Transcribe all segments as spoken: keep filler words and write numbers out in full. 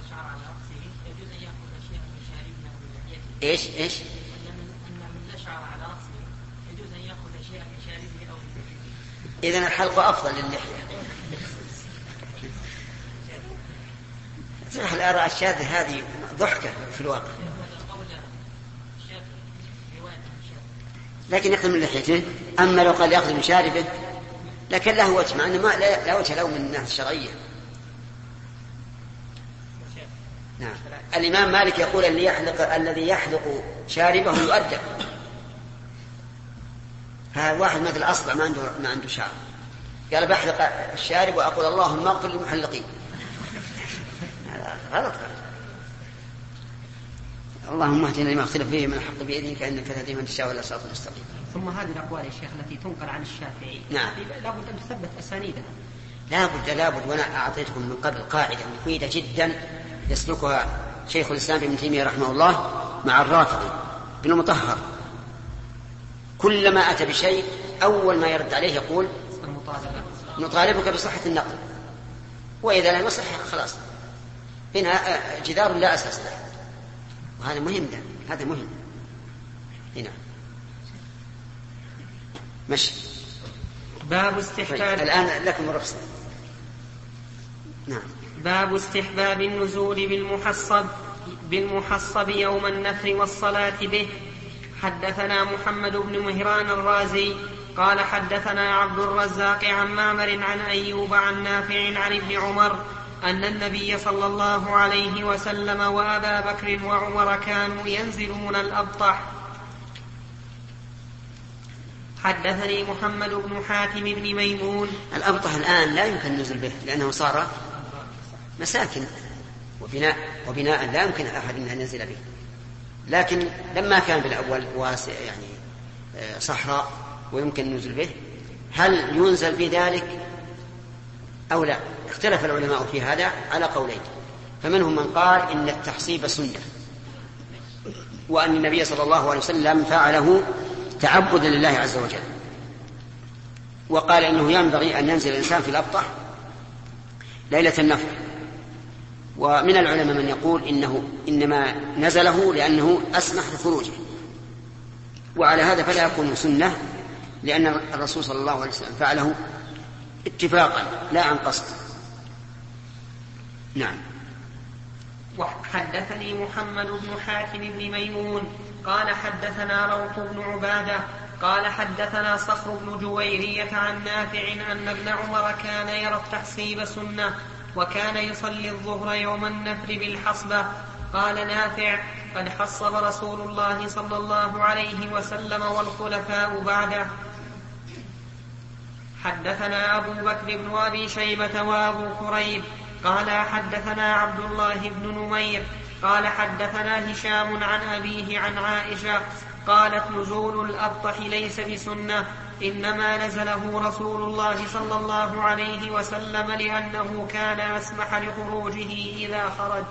شعر على رأسه يجوز أن يأخذ أشياء من شاربها من لحيته. إيش إيش؟ أن من لا شعر على رأسه يجوز أن يأخذ أشياء من شاربه أو من لحيته. إذن الحلق أفضل للحية. الآراء الشاذة هذه ضحكة في الواقع. لكن يأخذ من لحيته. أما لو قال يأخذ من شاربه لكن له وجه، مع أنه ما لا وجه له من الناس الشرعية. نعم. الإمام مالك يقول اللي يحلق الذي يحلق شاربه يؤدب. هذا واحد مثل أصبع ما عنده ما عنده شعر قال بحلق الشارب وأقول اللهم اغفر للمحلقين. غلط. اللهم اهدنا لما اختلف فيه من الحق بإذنك إنك تهدي من تشاء إلى صراط مستقيم. ثم هذه الأقوال يا شيخ التي تنقل عن الشافعي نعم لابد أن تثبت أسانيدها. لابد لابد وأنا أعطيتكم من قبل قاعدة مفيدة جدا يسلكها شيخ الإسلام ابن تيمية رحمه الله مع الرافعي بن المطهر. كلما أتى بشيء أول ما يرد عليه يقول نطالبك بصحة النقل، وإذا لم يصح خلاص هنا جدار لا أساس له. وهذا مهم ده. هذا مهم هنا مشي. باب استحباب الآن لكم الرخصة. نعم. باب استحباب النزول بالمحصب بالمحصب يوم النفر والصلاة به. حدثنا محمد بن مهران الرازي قال حدثنا عبد الرزاق عن معمر عن أيوب عن نافع عن ابن عمر أن النبي صلى الله عليه وسلم وأبا بكر وعمر كانوا ينزلون الأبطح. حدثني محمد بن حاتم بن ميمون. الأبطح الآن لا يمكن النزول به لأنه صار مساكن وبناء وبناء لا يمكن أحد أن ينزل به، لكن لما كان بالأول واسع يعني صحراء ويمكن النزول به هل ينزل بذلك أو لا؟ اختلف العلماء في هذا على قولين، فمنهم من قال إن التحصيب سنة وأن النبي صلى الله عليه وسلم فعله تعبدا لله عز وجل، وقال إنه ينبغي أن ينزل الإنسان في الأبطح ليلة النفر. ومن العلماء من يقول إنه إنما نزله لأنه أسمح لخروجه، وعلى هذا فلا يكون سنة لأن الرسول صلى الله عليه وسلم فعله اتفاقا لا عن قصد. نعم. وحدثني محمد بن حاتم بن ميمون قال حدثنا روح بن عبادة قال حدثنا صخر بن جويرية عن نافع أن ابن عمر كان يرى التحصيب سنة وكان يصلي الظهر يوم النفر بالحصبة. قال نافع قد حصب رسول الله صلى الله عليه وسلم والخلفاء بعده. حدثنا أبو بكر بن أبي شيبة وأبو كريب قال حدثنا عبد الله بن نمير قال حدثنا هشام عن أبيه عن عائشة قالت نزول الأبطح ليس بسنة إنما نزله رسول الله صلى الله عليه وسلم لأنه كان أسمح لخروجه إذا خرج.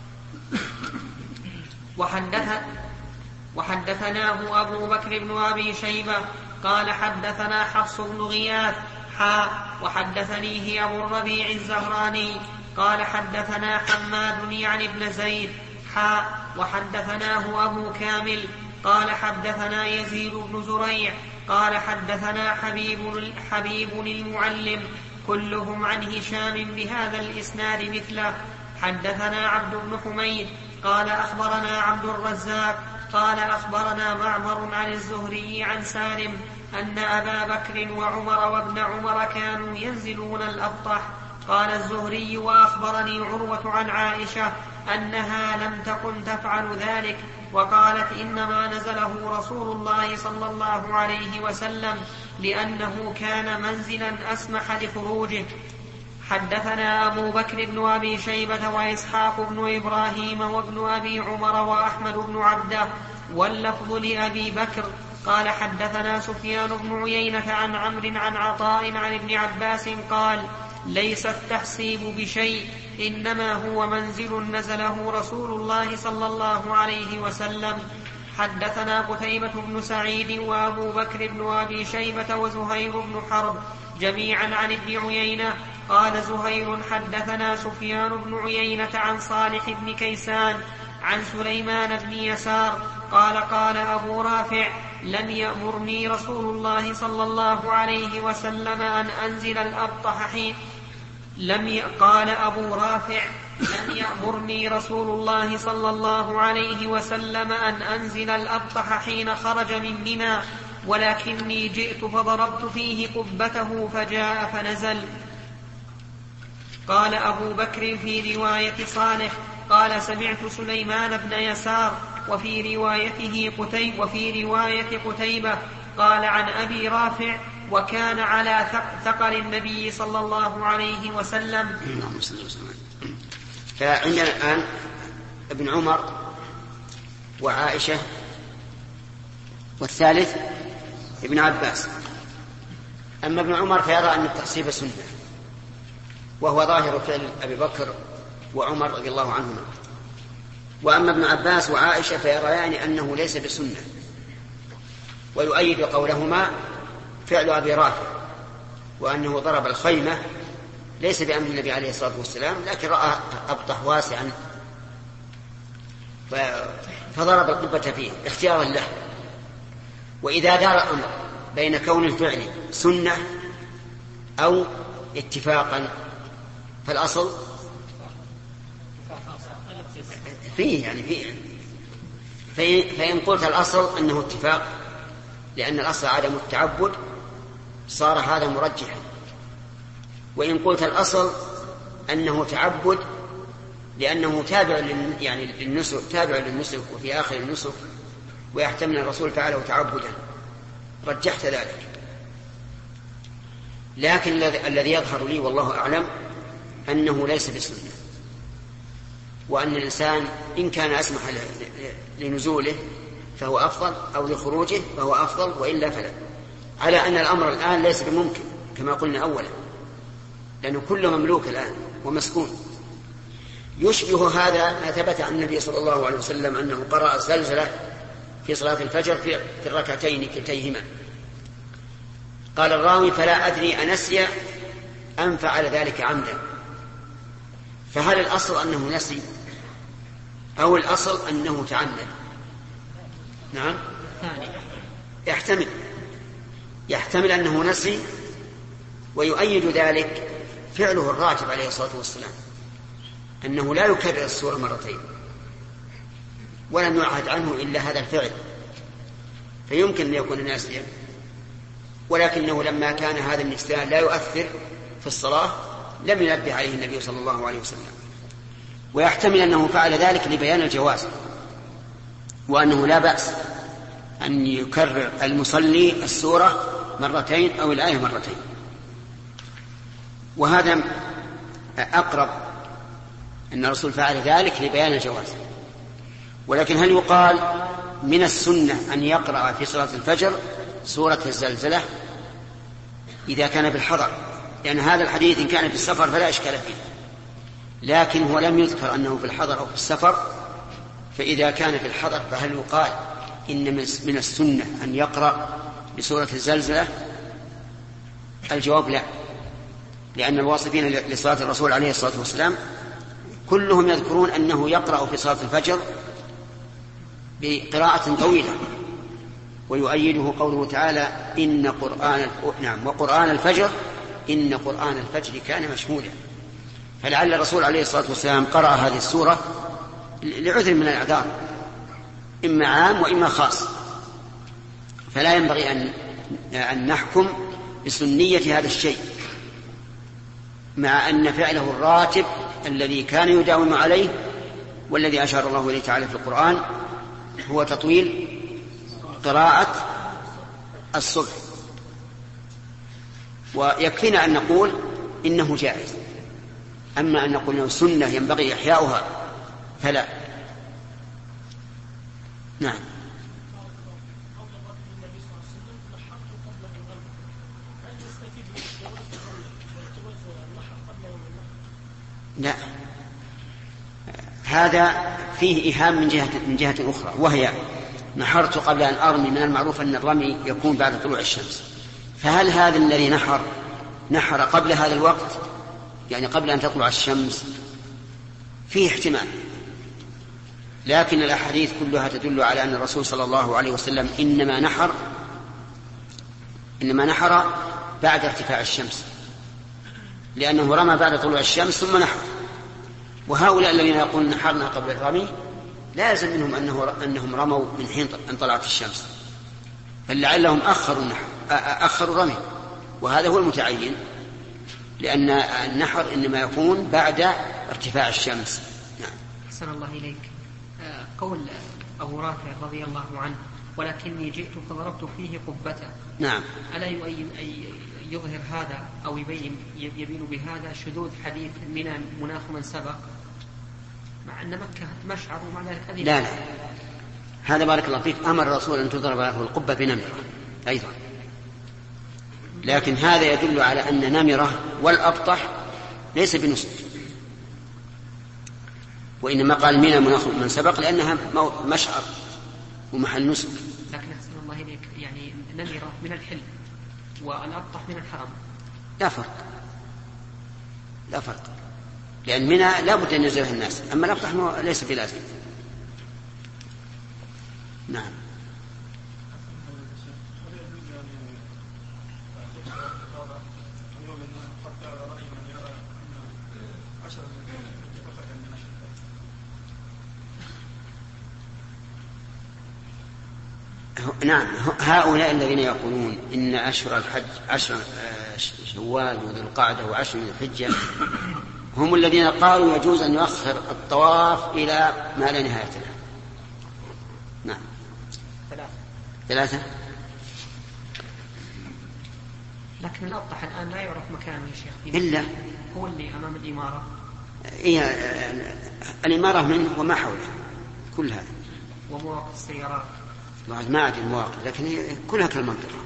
وحدث وحدثناه أبو بكر بن أبي شيبة قال حدثنا حفص بن غياث حا وحدثنيه أبو الربيع الزهراني قال حدثنا حماد يعني ابن زيد حا وحدثناه أبو كامل قال حدثنا يزيد بن زريع قال حدثنا حبيب, حبيب المعلم كلهم عن هشام بهذا الإسناد مثله. حدثنا عبد بن حميد قال أخبرنا عبد الرزاق قال أخبرنا معمر عن الزهري عن سالم أن أبا بكر وعمر وابن عمر كانوا ينزلون الأبطح. قال الزهري وأخبرني عروة عن عائشة أنها لم تكن تفعل ذلك وقالت إنما نزله رسول الله صلى الله عليه وسلم لأنه كان منزلا أسمح لخروجه. حدثنا أبو بكر بن أبي شيبة وإسحاق بن إبراهيم وابن أبي عمر وأحمد بن عبده واللفظ لأبي بكر قال حدثنا سفيان بن عيينة عن عمرو عن عطاء عن ابن عباس قال ليس التحصيب بشيء إنما هو منزل نزله رسول الله صلى الله عليه وسلم. حدثنا قتيبة بن سعيد وأبو بكر بن أبي شيبة وزهير بن حرب جميعا عن ابن عيينة قال زهير حدثنا سفيان بن عيينة عن صالح بن كيسان عن سليمان بن يسار قال قال أبو رافع لم يأمرني رسول الله صلى الله عليه وسلم أن أنزل الأبطح حين لم ي... قال أبو رافع لم يأمرني رسول الله صلى الله عليه وسلم أن أنزل الأبطح حين خرج من منى ولكني جئت فضربت فيه قبته فجاء فنزل. قال أبو بكر في رواية صالح قال سمعت سليمان بن يسار وفي روايته قتيبة وفي رواية قتيبة قال عن أبي رافع وكان على ثقل النبي صلى الله عليه وسلم. فعندنا الآن ابن عمر وعائشة والثالث ابن عباس. أما ابن عمر فيرى أن التخصيب سنة وهو ظاهر فعل أبي بكر وعمر رضي الله عنهما. وأما ابن عباس وعائشة فيريان أنه ليس بسنة ويؤيد قولهما فعل أبي رافع وأنه ضرب الخيمة ليس بأمر النبي عليه الصلاة والسلام لكن رأى أبطح واسعا فضرب القبة فيه اختيارا له. وإذا دار الأمر بين كون الفعل سنة أو اتفاقا فالأصل فيه يعني فيه فإن قلت الأصل أنه اتفاق لأن الأصل عدم التعبد صار هذا مرجحا. وإن قلت الأصل أنه تعبد لأنه تابع يعني للنسك تابع للنسك وفي آخر النسك ويحتمل الرسول فعله تعبدا رجحت ذلك. لكن الذي يظهر لي والله أعلم أنه ليس بسنة وأن الإنسان إن كان أسمح لنزوله فهو أفضل أو لخروجه فهو أفضل وإلا فلا. على أن الأمر الآن ليس بممكن كما قلنا أولا لأنه كل مملوك الآن ومسكون. يشبه هذا ما ثبت عن النبي صلى الله عليه وسلم أنه قرأ زلزلة في صلاة الفجر في الركعتين كلتيهما. قال الراوي فلا أدري أنسي أم فعل ذلك عمدا. فهل الأصل أنه نسي أو الأصل أنه تعمد؟ نعم يحتمل يحتمل أنه نسي ويؤيد ذلك فعله الراتب عليه الصلاة والسلام أنه لا يكرر السورة مرتين ولم يعهد عنه إلا هذا الفعل فيمكن أن يكون ناسيا ولكنه لما كان هذا النسيان لا يؤثر في الصلاة لم ينبه عليه النبي صلى الله عليه وسلم. ويحتمل أنه فعل ذلك لبيان الجواز وأنه لا بأس أن يكرر المصلي السورة مرتين أو الآية مرتين وهذا أقرب أن الرسول فعل ذلك لبيان الجواز. ولكن هل يقال من السنة أن يقرأ في صلاة الفجر سورة الزلزلة إذا كان بالحضر؟ لأن هذا الحديث إن كان في السفر فلا إشكال فيه لكن هو لم يذكر أنه في الحضر أو في السفر. فإذا كان في الحضر فهل يقال إن من السنة أن يقرأ بسورة الزلزلة؟ الجواب لا، لأن الواصفين لصلاة الرسول عليه الصلاة والسلام كلهم يذكرون أنه يقرأ في صلاة الفجر بقراءة طويلة ويؤيده قوله تعالى إن قرآن نعم وقرآن الفجر إن قرآن الفجر كان مشهودا. فلعل الرسول عليه الصلاة والسلام قرأ هذه السورة لعذر من الأعذار إما عام وإما خاص فلا ينبغي أن أن نحكم بسنية هذا الشيء مع أن فعله الراتب الذي كان يداوم عليه والذي أشار الله إليه تعالى في القرآن هو تطويل قراءة الصبح. ويكفينا أن نقول إنه جائز، أما أن نقول إنه سنة ينبغي إحياؤها فلا. نعم. لا، هذا فيه إيهام من جهة من جهة أخرى وهي نحرت قبل أن أرمي. من المعروف أن الرمي يكون بعد طلوع الشمس، فهل هذا الذي نحر نحر قبل هذا الوقت يعني قبل أن تطلع الشمس فيه احتمال، لكن الأحاديث كلها تدل على أن الرسول صلى الله عليه وسلم إنما نحر إنما نحر بعد ارتفاع الشمس، لأنه رمى بعد طلوع الشمس ثم نحر. وهؤلاء الذين يقولون نحرنا قبل الرمي لا يلزم منهم أنه أنهم رموا من حين أن طلعت الشمس، بل لعلهم أخروا النحر أخروا الرمي، وهذا هو المتعين، لأن النحر إنما يكون بعد ارتفاع الشمس. نعم. أحسن الله إليك. قول أبو رافع رضي الله عنه ولكني جئت فضربت فيه قبة، نعم، ألا يؤين أي يظهر هذا أو يبين يبين بهذا شذوذ حديث من مناخ من سبق، مع أن مكة مشعر ومع ذلك هذه لا لا هذا بارك الله فيك أمر الرسول أن تضرب له القبة بنمرة أيضا، لكن هذا يدل على أن نمرة والأبطح ليس بنسك، وإنما قال من مناخ من سبق لأنها مشعر ومحل نسك. لكن أحسن الله إليك يعني نمرة من الحل والأبطح من الحرم لا فرق، لا فرق، لأن منى لا بد أن ينزلها الناس، أما الأبطح ليس بلازم. نعم. نعم، هؤلاء الذين يقولون إن أشهر الحج عشر شوال وذو القعدة وعشر من الحجة هم الذين قالوا يجوز أن يؤخر الطواف إلى ما لا نهاية له. نعم. ثلاثة. ثلاثة. لكن الأبطح الآن لا يعرف مكانه يا شيخ. إلا هو اللي أمام الإمارة. إيه الإمارة منه وما حوله كل هذا. ومواقف السيارات. ما أدري المواقف لكن كلها كالمنطقة.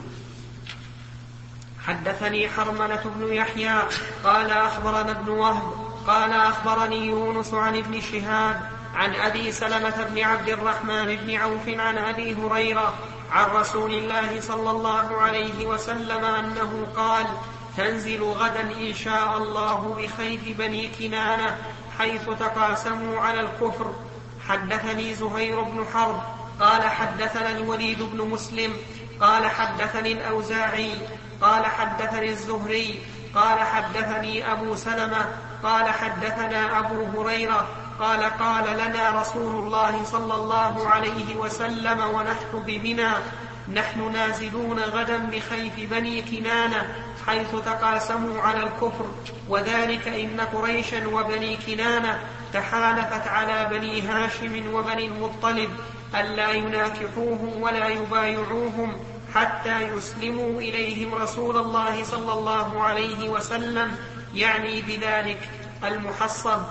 حدثني حرملة بن يحيى قال أخبرنا ابن وهب قال أخبرني يونس عن ابن شهاب عن أبي سلمة بن عبد الرحمن بن عوف عن أبي هريرة عن رسول الله صلى الله عليه وسلم أنه قال: تنزل غدا إن شاء الله بخيف بني كنانة حيث تقاسموا على الكفر. حدثني زهير بن حرب قال حدثنا الوليد بن مسلم قال حدثني الأوزاعي قال حدثني الزهري قال حدثني أبو سلمة قال حدثنا أبو هريرة قال قال لنا رسول الله صلى الله عليه وسلم ونحن بمنى: نحن نازلون غدا بخيف بني كنانة حيث تقاسموا على الكفر، وذلك إن قريشا وبني كنانة تحالفت على بني هاشم وبني المطلب ألا يناكحوهم ولا يبايعوهم حتى يسلموا إليهم رسول الله صلى الله عليه وسلم، يعني بذلك المحصن.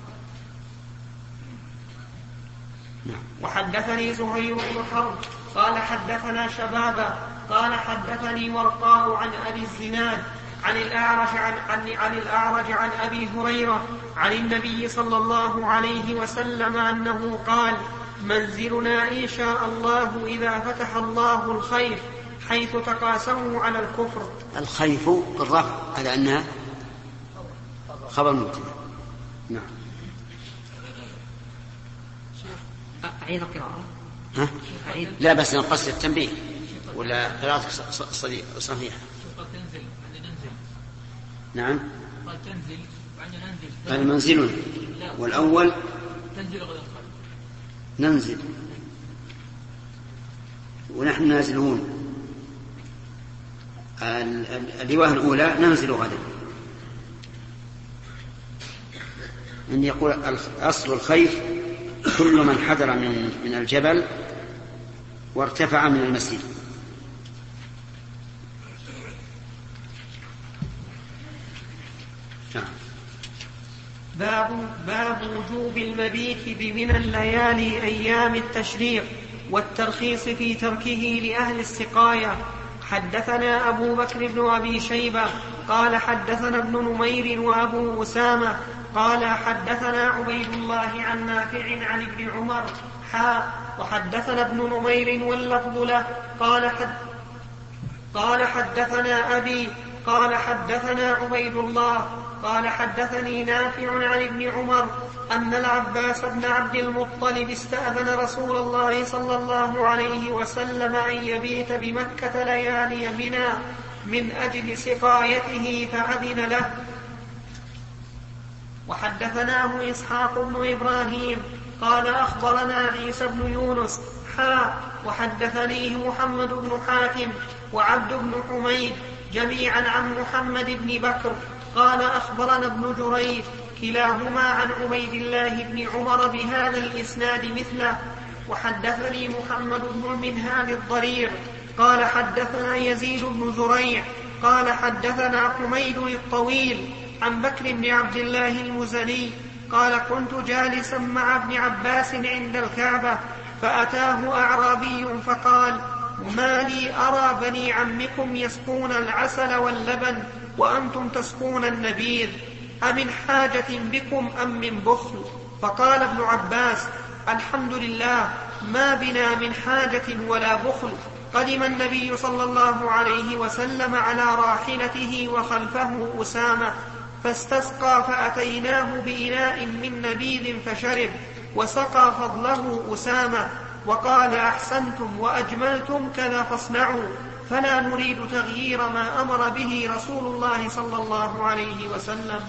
وحدثني زهير بن حرب قال حدثنا شبابة قال حدثني ورقاء عن أبي الزناد عن الأعرج عن, عن, عن الأعرج عن أبي هريرة عن النبي صلى الله عليه وسلم أنه قال: منزلنا إن شاء الله إذا فتح الله الخيف حيث تقاسموا على الكفر. الخيف بالرفع على أنها خبر مبتدأ. نعم. أعيد القراءة. ها؟ لا بس نقصد التنبيه ولا قراءة صحيحة. نعم. قال تنزل وعندنا ننزل. قال منزلنا والأول تنزل غدا ننزل ونحن نازلون. الرواية الأولى ننزل غدا، أن يقول أصل الخيف كل من حضر من من الجبل وارتفع من المسجد. باب باب وجوب المبيت بمنى الليالي أيام التشريق والترخيص في تركه لأهل السقاية. حدثنا أبو بكر بن أبي شيبة قال حدثنا ابن نمير وأبو أسامة قال حدثنا عبيد الله عن نافع عن ابن عمر حا وحدثنا ابن نمير واللفظ له قال حد قال حدثنا أبي قال حدثنا عبيد الله قال حدثني نافع عن ابن عمر أن العباس بن عبد المطلب استأذن رسول الله صلى الله عليه وسلم أن يبيت بمكة ليالي منى من أجل سقايته فأذن له. وحدثناه إسحاق بن إبراهيم قال أخبرنا عيسى بن يونس حا وحدثنيه محمد بن حاتم وعبد بن حميد جميعا عن محمد بن بكر قال أخبرنا ابن جريج كلاهما عن عبيد الله بن عمر بهذا الإسناد مثله. وحدثني محمد بن المنهال الضرير قال حدثنا يزيد بن زريع قال حدثنا حميد الطويل عن بكر بن عبد الله المزني قال كنت جالسا مع ابن عباس عند الكعبة فأتاه أعرابي فقال ما لي أرى بني عمكم يسقون العسل واللبن وأنتم تسقون النبيذ أمن حاجة بكم أم من بخل؟ فقال ابن عباس الحمد لله ما بنا من حاجة ولا بخل. قدم النبي صلى الله عليه وسلم على راحلته وخلفه أسامة فاستسقى فأتيناه بإناء من نبيذ فشرب وسقى فضله أسامة وقال أحسنتم وأجملتم كذا فاصنعوا فلا نريد تغيير ما أمر به رسول الله صلى الله عليه وسلم.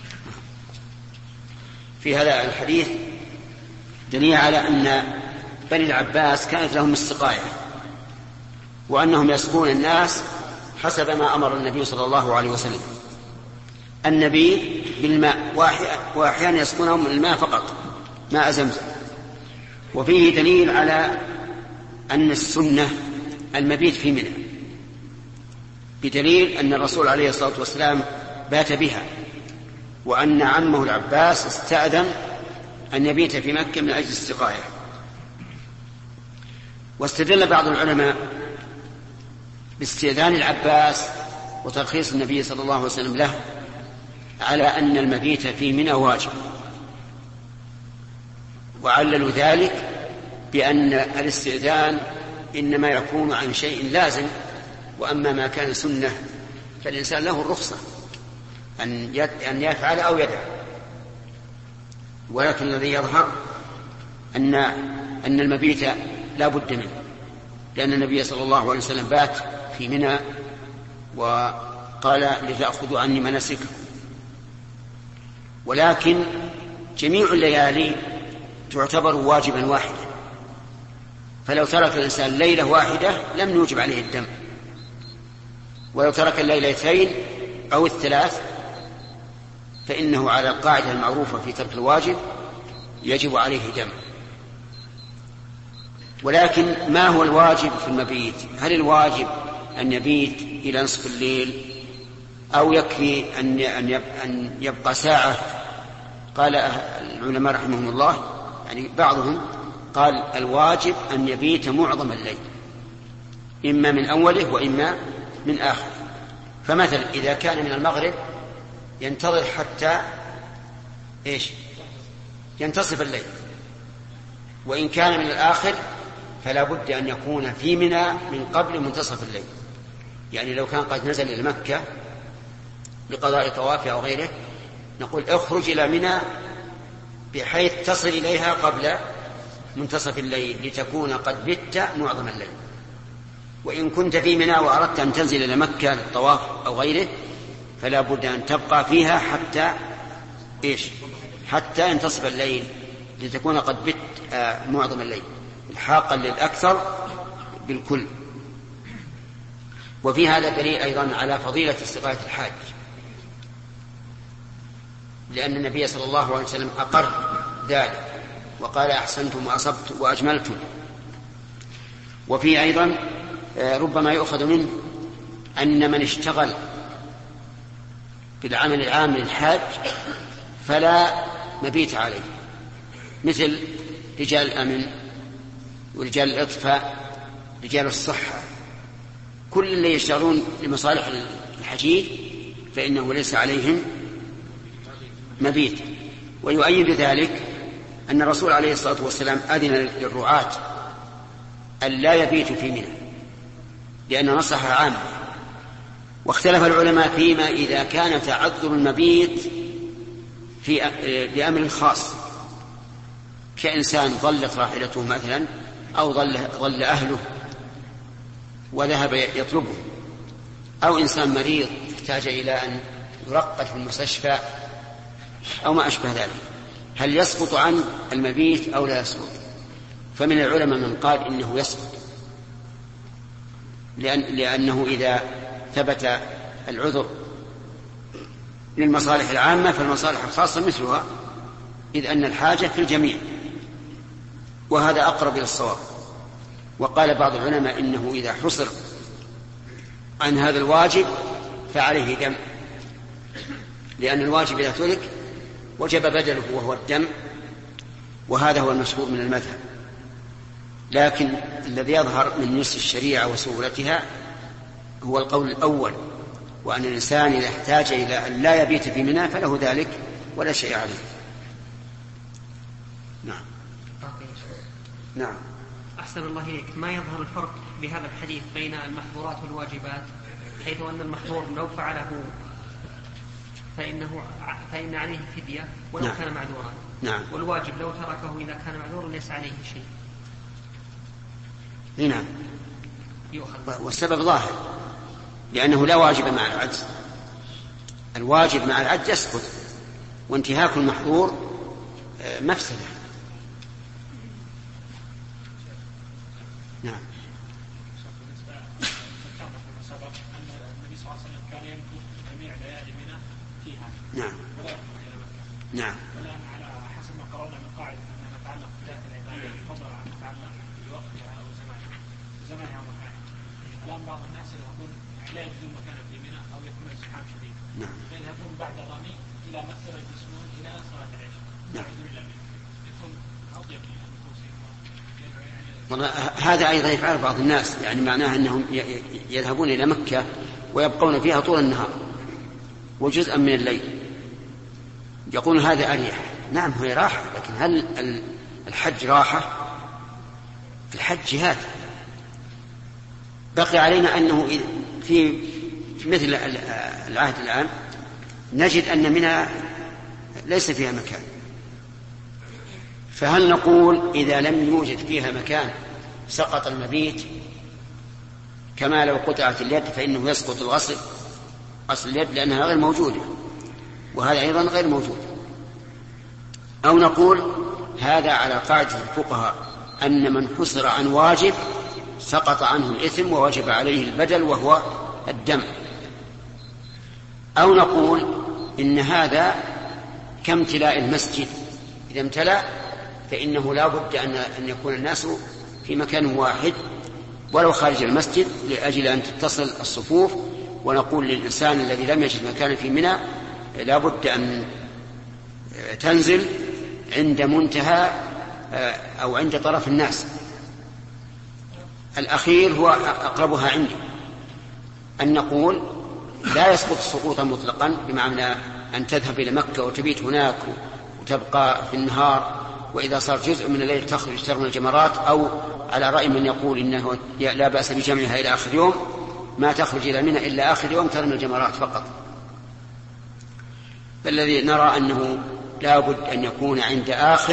في هذا الحديث دليل على أن بني العباس كانت لهم السقاية وأنهم يسقون الناس حسب ما أمر النبي صلى الله عليه وسلم. النبي بالماء وأحيانا يسقونهم الماء فقط ماء زمزم. وفيه دليل على أن السنة المبيت في منى بدليل أن الرسول عليه الصلاة والسلام بات بها وأن عمه العباس استأذن أن يبيت في مكة من أجل السقاية. واستدل بعض العلماء باستئذان العباس وترخيص النبي صلى الله عليه وسلم له على أن المبيت في منى واجب وعللوا ذلك بأن الاستئذان إنما يكون عن شيء لازم وأما ما كان سنة فالإنسان له الرخصة أن يفعل أو يدع. ولكن الذي يظهر أن أن المبيت لا بد منه لأن النبي صلى الله عليه وسلم بات في منى وقال لتأخذوا عني مناسككم. ولكن جميع الليالي تعتبر واجبا واحدا فلو ترك الإنسان ليلة واحدة لم يوجب عليه الدم ولو ترك الليلتين أو الثلاث فإنه على القاعدة المعروفة في ترك الواجب يجب عليه دم. ولكن ما هو الواجب في المبيت؟ هل الواجب أن يبيت إلى نصف الليل أو يكفي أن يبقى ساعة؟ قال العلماء رحمهم الله يعني بعضهم قال الواجب أن يبيت معظم الليل إما من أوله وإما من آخره. فمثلا إذا كان من المغرب ينتظر حتى إيش ينتصف الليل وإن كان من الآخر فلا بد أن يكون في منى من قبل منتصف الليل. يعني لو كان قد نزل إلى مكة لقضاء طوافه أو غيره نقول اخرج إلى منى بحيث تصل إليها قبل منتصف الليل لتكون قد بت معظم الليل. وإن كنت في منى وأردت أن تنزل إلى مكة للطواف أو غيره فلا بد أن تبقى فيها حتى إيش حتى ينتصف الليل لتكون قد بت آه معظم الليل الحاقا للأكثر بالكل. وفي هذا دليل أيضا على فضيلة استقاية الحاج لأن النبي صلى الله عليه وسلم أقر ذلك وقال أحسنتم وأصبتم وأجملتم. وفي أيضا ربما يؤخذ منه أن من اشتغل بالعمل العام للحاج فلا مبيت عليه مثل رجال الأمن ورجال الإطفاء رجال الصحة كل اللي يشتغلون لمصالح الحجيج فإنه ليس عليهم مبيت. ويؤيد ذلك أن الرسول عليه الصلاة والسلام أذن للرعاة أن لا يبيتوا في منى لأن نصح عامة واختلف العلماء فيما إذا كان تعذر المبيت في لأمر خاص، كإنسان ضلت راحلته مثلا أو ضل, ضل أهله وذهب يطلبه، أو إنسان مريض احتاج إلى أن يرقد في المستشفى أو ما أشبه ذلك، هل يسقط عن المبيت أو لا يسقط؟ فمن العلماء من قال إنه يسقط، لأن لأنه إذا ثبت العذر للمصالح العامة فالمصالح الخاصة مثلها، إذ أن الحاجة في الجميع، وهذا أقرب إلى الصواب. وقال بعض العلماء إنه إذا حصر عن هذا الواجب فعليه دم، لأن الواجب إذا ترك وجب بدله وهو الدم، وهذا هو المشهور من المذهب. لكن الذي يظهر من نص الشريعة وسهولتها هو القول الأول، وأن الإنسان إذا احتاج إلى أن لا يبيت في منى فله ذلك ولا شيء عليه. نعم. نعم. أحسن الله إليك. ما يظهر الفرق بهذا الحديث بين المحظورات والواجبات، حيث أن المحظور لو فعله فإنه فإن عليه فدية ولو نعم. كان معذورا. نعم. والواجب لو تركه إذا كان معذورا ليس عليه شيء. نعم. والسبب ظاهر، لأنه لا واجب مع العجز، الواجب مع العجز يسقط، وانتهاك المحظور مفسدة. نعم. نعم. نعم. على حسب ما قرأنا من قاعدة أن نتعلق بذات العبادة فضلا عن نتعلق بوقتها أو زمانها زمانها ومكانها. الآن بعض الناس يذهبون لا يجدون مكانا في منى أو يكون ازدحام شديد، نعم. فيذهبون بعد الرمي إلى مكتبة يجلسون إلى صلاة العشاء. نعم. يكون أطيب للنفوس. هذا أيضا يفعل بعض الناس، يعني معناه أنهم يذهبون إلى مكة ويبقون فيها طول النهار وجزءا من الليل، يقول هذا أريح. نعم هو راحة، لكن هل الحج راحة؟ الحج جهاد. بقي علينا أنه في مثل العهد الآن نجد أن منى ليس فيها مكان، فهل نقول إذا لم يوجد فيها مكان سقط المبيت كما لو قطعت اليد فإنه يسقط الغسل غسل اليد لأنها غير موجودة، وهذا أيضا غير موجود؟ أو نقول هذا على قاعدة الفقهاء أن من حصر عن واجب سقط عنه الإثم ووجب عليه البدل وهو الدم؟ أو نقول إن هذا كامتلاء المسجد، إذا امتلأ فإنه لا بد أن يكون الناس في مكان واحد ولو خارج المسجد لأجل أن تتصل الصفوف، ونقول للإنسان الذي لم يجد مكانا في منى لا بد أن تنزل عند منتهى أو عند طرف الناس. الأخير هو أقربها عندي، أن نقول لا يسقط سقوطا مطلقا، بمعنى أن تذهب إلى مكة وتبيت هناك وتبقى في النهار، وإذا صار جزء من الليل تخرج ترمي الجمرات، أو على رأي من يقول إنه لا بأس بجمعها إلى آخر يوم، ما تخرج إلى منى إلا آخر يوم ترمي الجمرات فقط. فالذي نرى أنه لا بد أن يكون عند آخر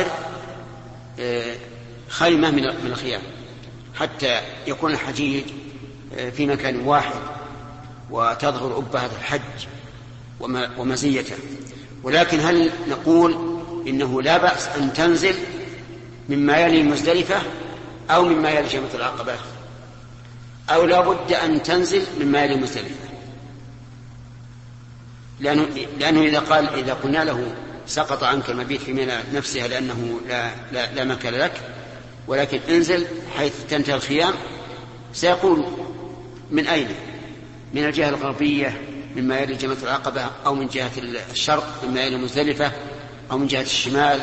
خيمة من الخيام حتى يكون الحجيج في مكان واحد وتظهر أبهة الحج ومزيته. ولكن هل نقول إنه لا بأس أن تنزل مما يلي مزدلفة أو مما يلي جمرة العقبة، أو لا بد أن تنزل مما يلي مزدلفة؟ لأنه, لأنه إذا قال إذا قلنا له سقط عنك المبيت في منى نفسها لأنه لا, لا, لا مكان لك، ولكن انزل حيث تنتهي الخيام، سيقول من أين؟ من الجهة الغربية مما يلي جمرة العقبة، أو من جهة الشرق مما يلي مزدلفة، أو من جهة الشمال.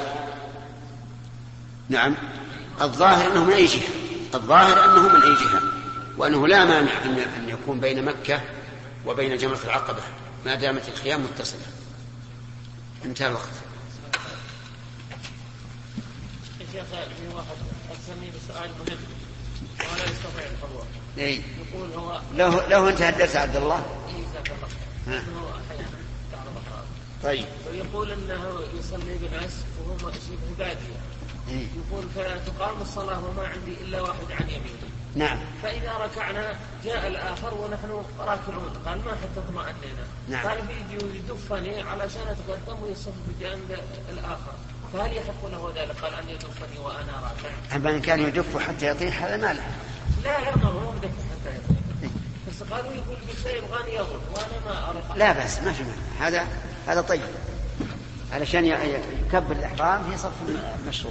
نعم الظاهر أنه من أي جهة، الظاهر أنه من أي جهة، وأنه لا مانع أن يكون بين مكة وبين جمرة العقبة ما دامت الخيام متصلة. انتهى الوقت. الشيخ في واحد أسمي بسؤال مهم. ولا يستطيع القضاء. إيه؟ يقول هو له له انتهى الدرس عبد الله. ها. هو أحيانا تعرض القرآن. طيب. ويقول انه يصلي بناس وهم شبه بادية. إيه؟ يقول فتقام الصلاة وما عندي الا واحد عن يمينه. نعم. فإذا ركعنا جاء الآخر ونحن راكعون، قال ما حتى اطمأنينا. نعم. قال بيجي يدفني علشان أتقدم ويصف بجانب الآخر، فهل يحق له ذلك؟ قال أن يدفني وأنا راكع. أما إن كان يدف حتى يطيح هذا ما له. لا يرضى هو يدف حتى يطيح. بس قالوا يقول بشيء يبغاني يضرب وأنا ما أرى. لا بس ما في مانع، هذا هذا طيب علشان يكبر الإحرام في صف المشروع.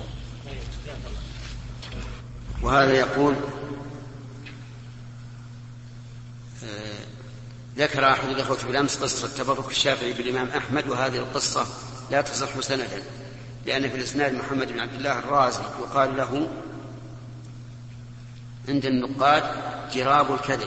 وهذا يقول آه ذكر أحد الأخوة بالأمس قصة تبرك الشافعي بالإمام أحمد، وهذه القصة لا تصح سندا، لأن في الإسناد محمد بن عبد الله الرازي يقال له عند النقاد جراب الكذب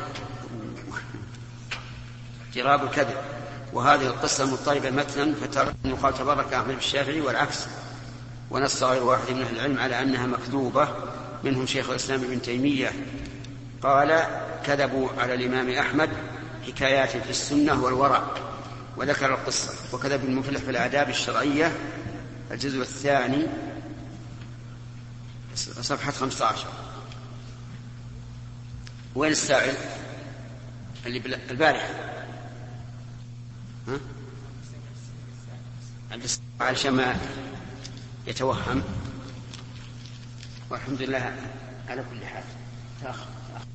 جراب الكذب وهذه القصة مضطربة متنا، فترى أن يقال تبرك أحمد بالشافعي والعكس، ونص غير واحد من أهل العلم على أنها مكذوبة، منهم شيخ الإسلام ابن تيمية قال كذبوا على الإمام أحمد حكايات في السنة والورع، وذكر القصة. وكذب المفلح في الآداب الشرعية الجزء الثاني صفحة خمسة عشر. وين السائل اللي البارحة؟ ها؟ علشان ما يتوهم. والحمد لله على كل حال. تأخر.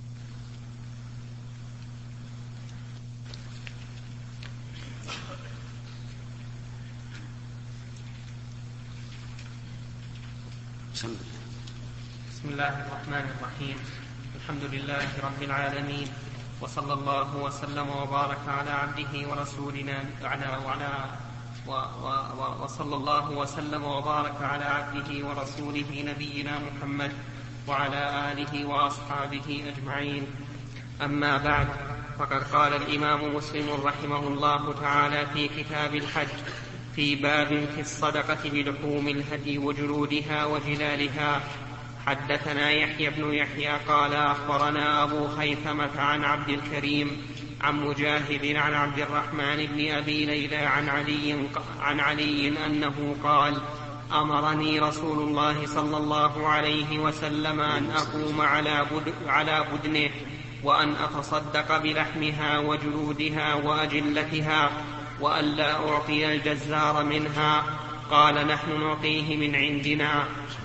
بسم الله الرحمن الرحيم. الحمد لله رب العالمين، وصلى الله وسلم وبارك على عبده ورسولنا وعلى وصلى الله وسلم وبارك على عبده ورسوله نبينا محمد وعلى آله وأصحابه أجمعين. أما بعد، فقد قال الإمام مسلم رحمه الله تعالى في كتاب الحج في باب في الصدقة بلحوم الهدي وجلودها وجلالها: حدثنا يحيى بن يحيى قال أخبرنا أبو خيثمة عن عبد الكريم عن مجاهد عن عبد الرحمن بن أبي ليلى عن علي, عن علي أنه قال: أمرني رسول الله صلى الله عليه وسلم أن أقوم على, بد على بدنه وأن أتصدق بلحمها وجلودها وأجلتها وأن لا أعطي الجزار منها. قال: نحن نعطيه من عندنا.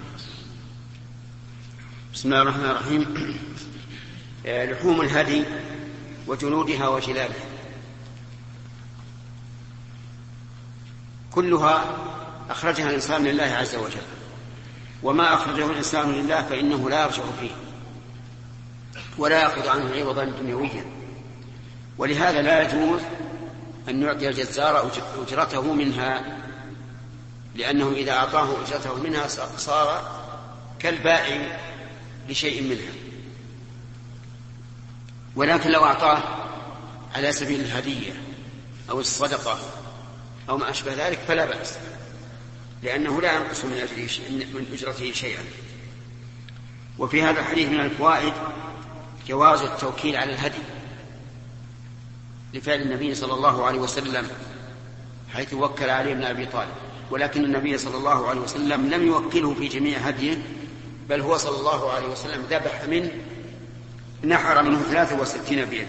بسم الله الرحمن الرحيم. لحوم الهدي وجلودها وجلالها كلها أخرجها الإنسان لله عز وجل، وما أخرجه الإنسان لله فإنه لا يرجع فيه ولا يأخذ عنه عوضا دنيويا، ولهذا لا يجوز أن يعطي الجزار أجرته منها، لأنه إذا أعطاه أجرته منها صار كالبائع لشيء منها. ولكن لو أعطاه على سبيل الهدية أو الصدقة أو ما أشبه ذلك فلا بأس، لأنه لا ينقص من أجرته شيئا. وفي هذا الحديث من الفوائد جواز التوكيل على الهدي لفعل النبي صلى الله عليه وسلم، حيث وكل علي بن أبي طالب، ولكن النبي صلى الله عليه وسلم لم يوكله في جميع هديه، بل هو صلى الله عليه وسلم ذبح منه نحر منه ثلاثة وستين بيده.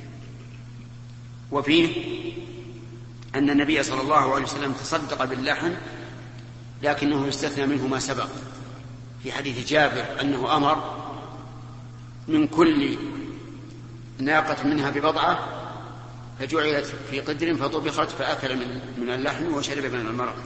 وفيه أن النبي صلى الله عليه وسلم تصدق باللحم، لكنه يستثنى منه ما سبق في حديث جابر أنه أمر من كل ناقة منها ببضعة فجعلت في قدر فطبخت فأكل من اللحم وشرب من المرق.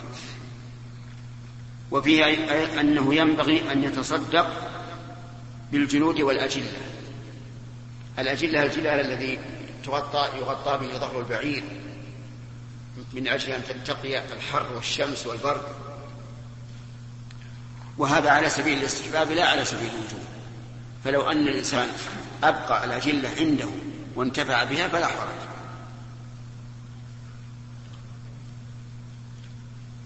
وفيه أنه ينبغي أن يتصدق بالجلود والأجلة. الأجلة الجلال الذي تغطى يغطى به ظهر البعير من أجل أن تتقي الحر والشمس والبرد، وهذا على سبيل الاستحباب لا على سبيل الوجوب. فلو أن الإنسان أبقى الأجلة عنده وانتفع بها فلا حرج.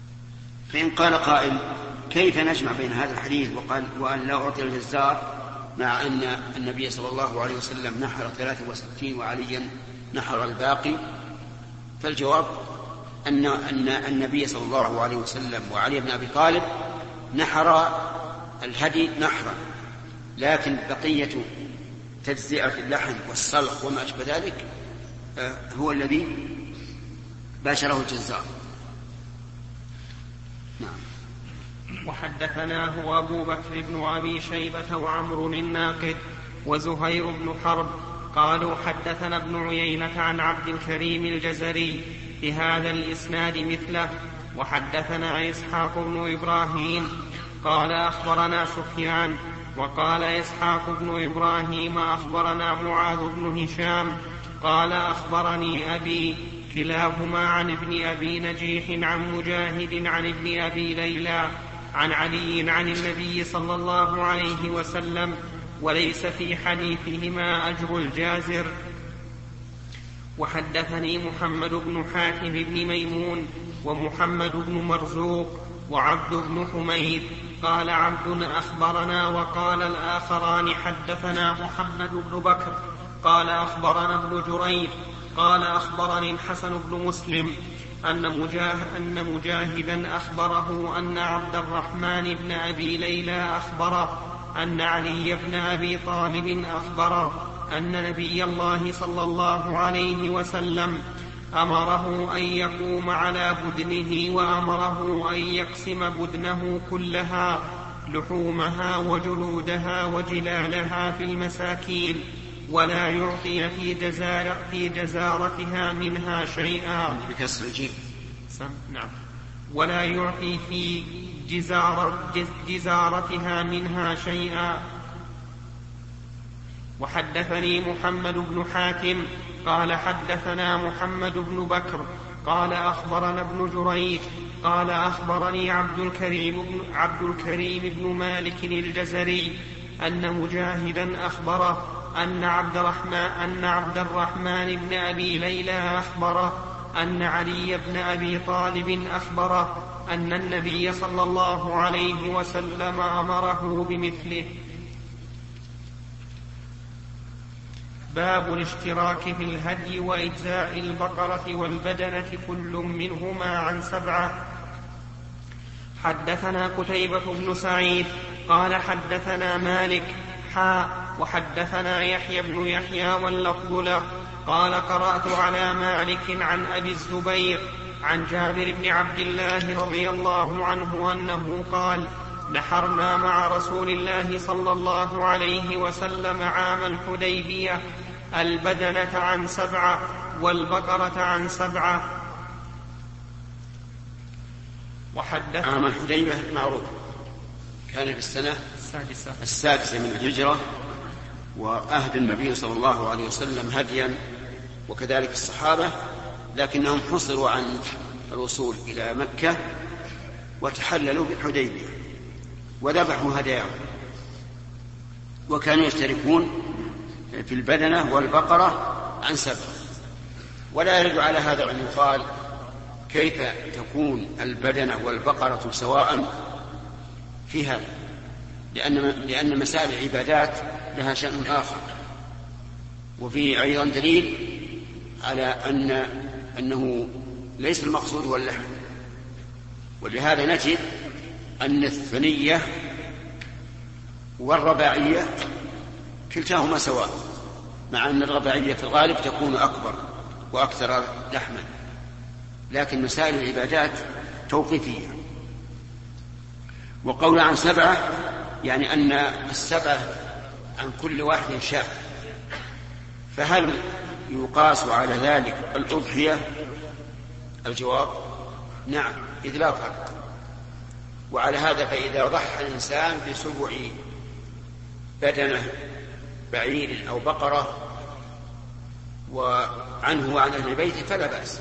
فإن قال قائل: كيف نجمع بين هذا الحديث وقال وأن لا أعطي الجزار مع أن النبي صلى الله عليه وسلم نحر ثلاثة وستين وعليا نحر الباقي؟ فالجواب أن أن النبي صلى الله عليه وسلم وعلي بن أبي طالب نحر الهدي نحرا، لكن بقية تجزئة اللحم والسلق وما أشبه ذلك هو الذي باشره الجزار. نعم. وحدثناه أبو بكر بن أبي شيبة وعمر الناقد وزهير بن حرب قالوا حدثنا ابن عيينة عن عبد الكريم الجزري بهذا الإسناد مثله. وحدثنا إسحاق بن إبراهيم قال أخبرنا سفيان وقال إسحاق بن إبراهيم أخبرنا معاذ بن هشام قال أخبرني أبي كلاهما عن ابن أبي نجيح عن مجاهد عن ابن أبي ليلى عن علي عن النبي صلى الله عليه وسلم، وليس في حديثهما أجر الجازر. وحدثني محمد بن حاتم بن ميمون ومحمد بن مرزوق وعبد بن حميد قال عبد أخبرنا وقال الآخران حدثنا محمد بن بكر قال أخبرنا ابن جريج قال أخبرني الحسن بن مسلم أن, مجاهد أن مجاهدا أخبره أن عبد الرحمن بن أبي ليلى أخبره أن علي بن أبي طالب أخبره أن نبي الله صلى الله عليه وسلم أمره أن يقوم على بدنه وأمره أن يقسم بدنه كلها لحومها وجلودها وجلالها في المساكين ولا يعطي في, جزار في جزارتها منها شيئا بكسر الجيم. نعم. ولا يعطي في جزار جزارتها منها شيئا. وحدثني محمد بن حاتم قال حدثنا محمد بن بكر قال أخبرنا ابن جريج قال أخبرني عبد الكريم بن, عبد الكريم بن مالك الجزري أن مجاهدا أخبره أن عبد الرحمن, أن عبد الرحمن بن أبي ليلى أخبره أن علي بن أبي طالب أخبره أن النبي صلى الله عليه وسلم أمره بمثله. باب الاشتراك في الهدي وإجزاء البقرة والبدنة كل منهما عن سبعة. حدثنا قتيبة بن سعيد قال حدثنا مالك حا وحدثنا يحيى بن يحيى واللفظ له قال قرأت على مالك عن أبي الزبير عن جابر بن عبد الله رضي الله عنه أنه قال نحرنا مع رسول الله صلى الله عليه وسلم عام الحديبية البدنة عن سبعة والبقرة عن سبعة. وحدث عام الحديبية معروف كان في السنة السادسة, السادسة من الهجرة، وأهدى النبي صلى الله عليه وسلم هديا وكذلك الصحابة، لكنهم حصروا عن الوصول إلى مكة وتحللوا بالحديبية وذبحوا هداياهم، وكانوا يشتركون في البدنة والبقرة عن سبعة. ولا يرد على هذا أن يقال كيف تكون البدنة والبقرة سواء في هذا، لأن لأن مسائل العبادات لها شأن آخر، وفيه أيضا دليل على أن أنه ليس المقصود هو اللحم. ولهذا نجد أن الثنية والرباعية كلتاهما سواء، مع أن الرباعية في الغالب تكون أكبر وأكثر لحما، لكن مسائل العبادات توقيفية. وقول عن سبعة يعني أن السبعة عن كل واحد شاء، فهل يقاس على ذلك الأضحية؟ الجواب نعم، إذ لا فرق. وعلى هذا فإذا ضحى الإنسان بسبع بدنة بعير أو بقرة وعنه وعن أهل بيته فلا بأس.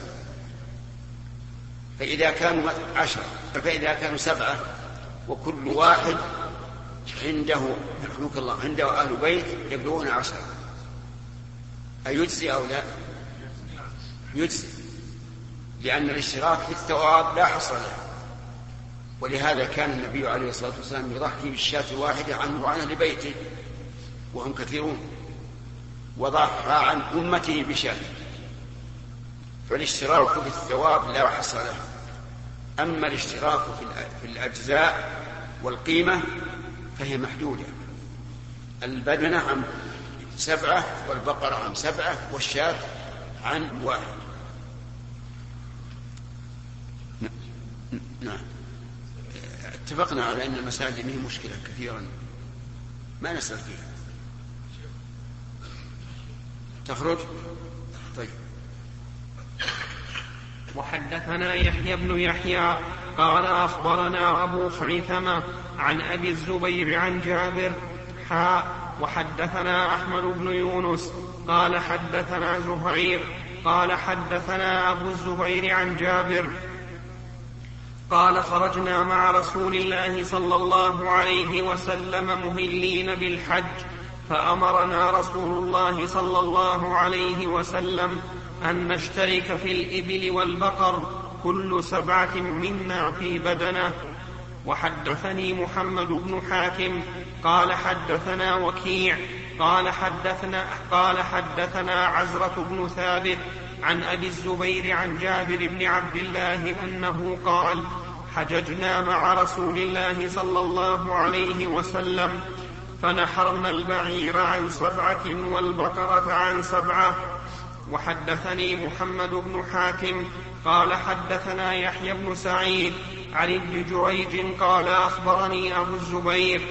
فإذا كانوا عشرة فإذا كانوا سبعة وكل واحد عنده يحمك الله عنده أهل بيت يبلغون عشرة، أيجزي أو لا؟ يجزي، لأن الاشتراك في الثواب لا حصر له. ولهذا كان النبي عليه الصلاة والسلام يضحي بالشاة الواحدة عنه وعن أهل بيته، وهم كثيرون، وضحى عن أمته بشاة، فالاشتراك في الثواب لا حصر له. أما الاشتراك في الأجزاء والقيمة فهي محدودة. البدنة عن سبعة، والبقرة عن سبعة، والشاة عن واحد. نعم، اتفقنا على أن المسائل هي مشكلة كثيرا ما نسأل فيها. تخرج. طيب. وحدثنا يحيى بن يحيى قال أخبرنا أبو خيثمة عن أبي الزبير عن جابر حاء وحدثنا أحمد بن يونس قال حدثنا زهير قال حدثنا أبو الزبير عن جابر قال خرجنا مع رسول الله صلى الله عليه وسلم مهلين بالحج، فأمرنا رسول الله صلى الله عليه وسلم أن نشترك في الإبل والبقر كل سبعة منا في بدنة. وحدثني محمد بن حاتم قال حدثنا وكيع قال حدثنا, قال حدثنا عزرة بن ثابت عن أبي الزبير عن جابر بن عبد الله أنه قال حججنا مع رسول الله صلى الله عليه وسلم فنحرنا البعير عن سبعة والبقرة عن سبعة. وحدثني محمد بن حاتم قال حدثنا يحيى بن سعيد عن ابن جريج قال أخبرني أبو الزبير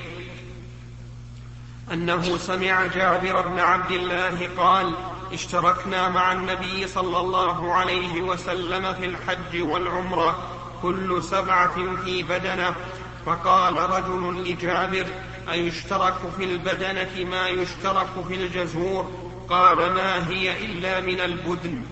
أنه سمع جابر بن عبد الله قال اشتركنا مع النبي صلى الله عليه وسلم في الحج والعمرة كل سبعة في بدنة. فقال رجل لجابر أيشترك في البدنة ما يشترك في الجزور؟ قال ما هي إلا من البدن.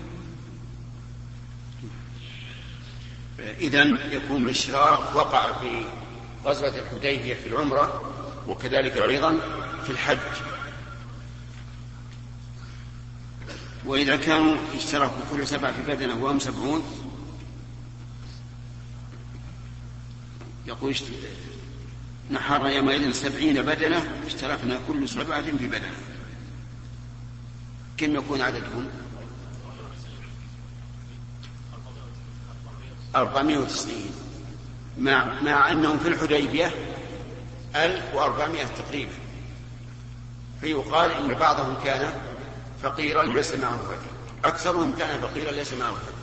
إذن يكون الاشتراك وقع في غزوة الحديبية في العمرة، وكذلك أيضا في الحج. وإذا كانوا اشتركوا كل سبعة في بدنة وهم سبعون يقول نحر يومئذ سبعين بدنة اشتركنا كل سبعة في بدنة. كم يكون عددهم؟ أربعمائة وتسعين، مع, مع أنهم في الحديبية ألف وأربعمائة تقريبا. فيقال إن بعضهم كان فقيرا ليس معه هدي، أكثرهم كان فقيرا ليس معه هدي.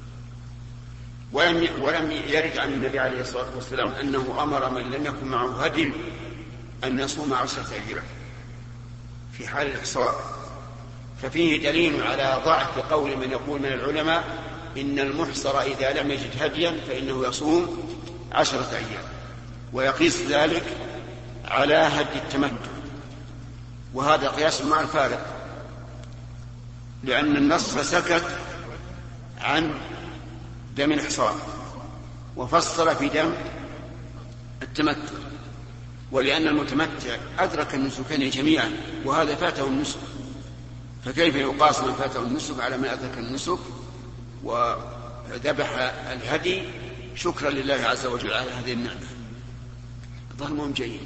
ولم ولم يرد عن النبي عليه الصلاة والسلام أنه أمر من لم يكن معه هدي أن يصوم عشرة أيام في حال الإحصار. ففيه دليل على ضعف قول من يقول من العلماء إن المحصر إذا لم يجد هديا فإنه يصوم عشرة أيام، ويقيس ذلك على هدي التمتع، وهذا قياس مع الفارق، لأن النص سكت عن دم الإحصار وفصل في دم التمتع، ولأن المتمتع أدرك النسكين جميعا وهذا فاته النسك، فكيف يقاس من فاته النسك على من أدرك النسك وذبح الهدي شكرا لله عز وجل على هذه النعمة؟ ظلمهم جيد.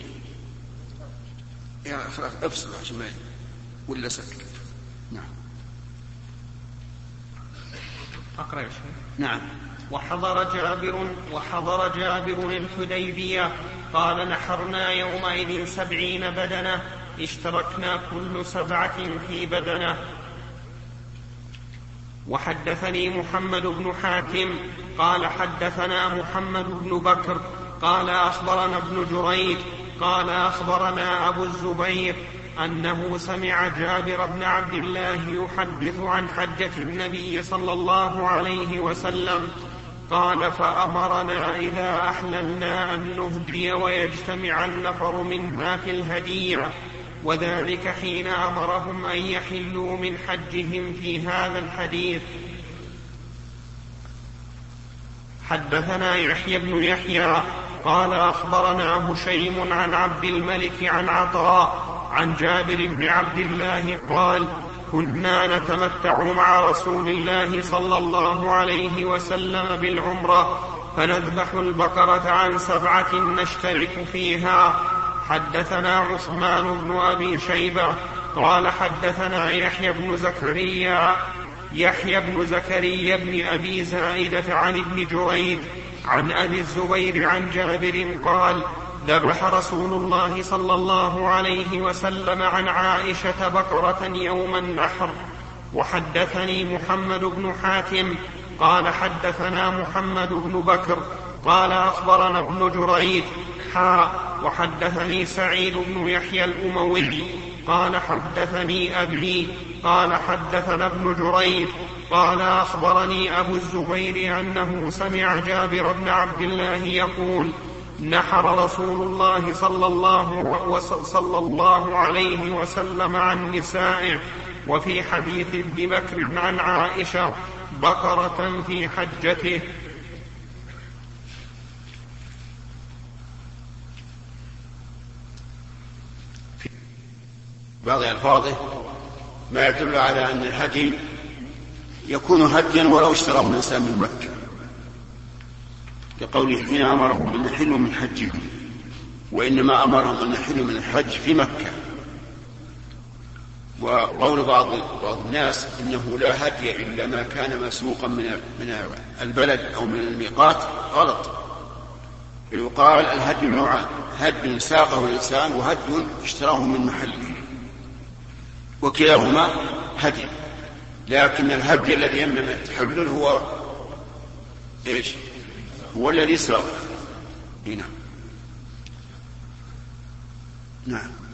يا خلاص افصل عشان ما ولا سكت. نعم. أقرأ شيء. نعم. وحضر جابر وحضر جابر الحديبية قال نحرنا يومئذ سبعين بدنة اشتركنا كل سبعة في بدنة. وحدثني محمد بن حاتم قال حدثنا محمد بن بكر قال أخبرنا ابن جريج قال أخبرنا أبو الزبير أنه سمع جابر بن عبد الله يحدث عن حجة النبي صلى الله عليه وسلم قال فأمرنا إذا أحللنا أن نهدي ويجتمع النفر منا في الهدية، وذلك حين أمرهم أن يحلوا من حجهم في هذا الحديث. حدثنا يحيى بن يحيى قال أخبرنا هشيم عن عبد الملك عن عطاء عن جابر بن عبد الله قال كنا نتمتع مع رسول الله صلى الله عليه وسلم بالعمرة فنذبح البقرة عن سبعة نشترك فيها، حدثنا عثمان بن أبي شيبة قال حدثنا يحيى بن زكريا يحيى بن زكريا بن أبي زائدة عن ابن جريج عن أبي الزبير عن جابر قال ذبح رسول الله صلى الله عليه وسلم عن عائشة بقرة يوم النحر. وحدثني محمد بن حاتم قال حدثنا محمد بن بكر قال أخبرنا ابن جريج حاء وحدثني سعيد بن يحيى الأموي قال حدثني أبي قال حدثنا ابن جريج قال أخبرني أبو الزبير أنه سمع جابر بن عبد الله يقول نحر رسول الله صلى الله, صلى الله عليه وسلم عن نسائه. وفي حديث ابن بكر عن عائشة بقرة في حجته. بعض ألفاظه ما يدل على أن الهدي يكون هديا ولو اشتراه الإنسان من مكة، كقوله حين أمرهم أن يحلوا من حجهم، وإنما أمرهم أن يحلوا من الحج في مكة. وقول بعض بعض الناس إنه لا هدي إلا ما كان مسوقا من من البلد أو من الميقات غلط. يقال الهدي نوعان: هدي ساقه الإنسان وهدي اشتراه من محله، وكلاهما هدي، لكن الهدي الذي ينبغي التحلل هو ايش؟ هو الذي يسرق هنا. نعم.